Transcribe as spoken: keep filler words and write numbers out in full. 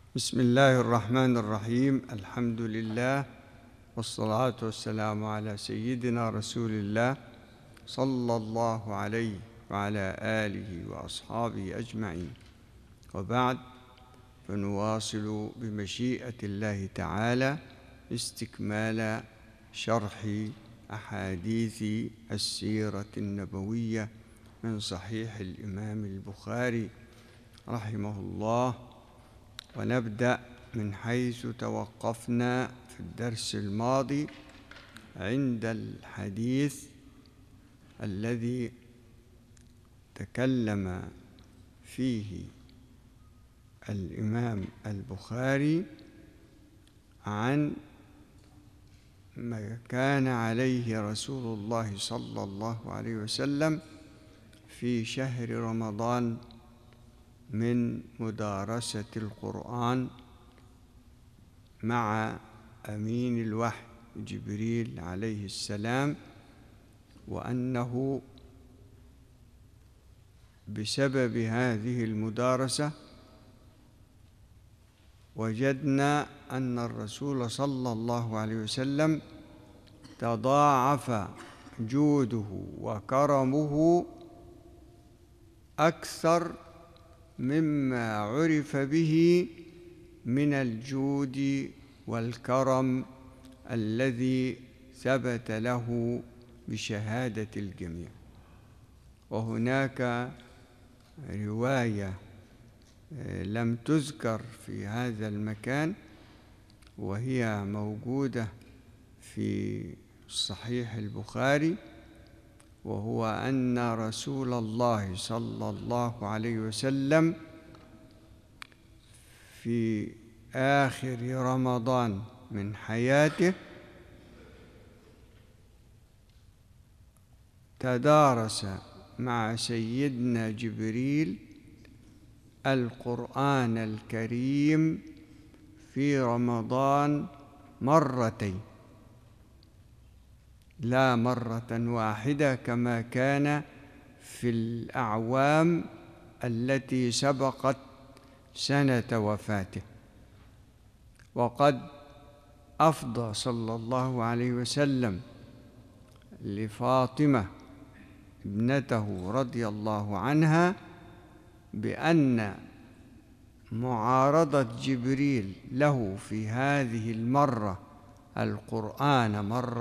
بسم الله الرحمن الرحيم. الحمد لله والصلاة والسلام على سيدنا رسول الله صلى الله عليه وعلى آله وأصحابه أجمعين، وبعد، فنواصل بمشيئة الله تعالى استكمال شرح أحاديث السيرة النبوية من صحيح الإمام البخاري رحمه الله، ونبدأ من حيث توقفنا في الدرس الماضي عند الحديث الذي تكلم فيه الإمام البخاري عن ما كان عليه رسول الله صلى الله عليه وسلم في شهر رمضان من مدارسة القرآن مع أمين الوحي جبريل عليه السلام، وأنه بسبب هذه المدارسة وجدنا أن الرسول صلى الله عليه وسلم تضاعف جوده وكرمه أكثر مما عرف به من الجود والكرم الذي ثبت له بشهادة الجميع. وهناك رواية لم تذكر في هذا المكان وهي موجودة في صحيح البخاري، وهو أن رسول الله صلى الله عليه وسلم في آخر رمضان من حياته تدارس مع سيدنا جبريل القرآن الكريم في رمضان مرتين، لا مرة واحدة كما كان في الأعوام التي سبقت سنة وفاته. وقد أفضى صلى الله عليه وسلم لفاطمة ابنته رضي الله عنها بأن معارضة جبريل له في هذه المرة القرآن مرة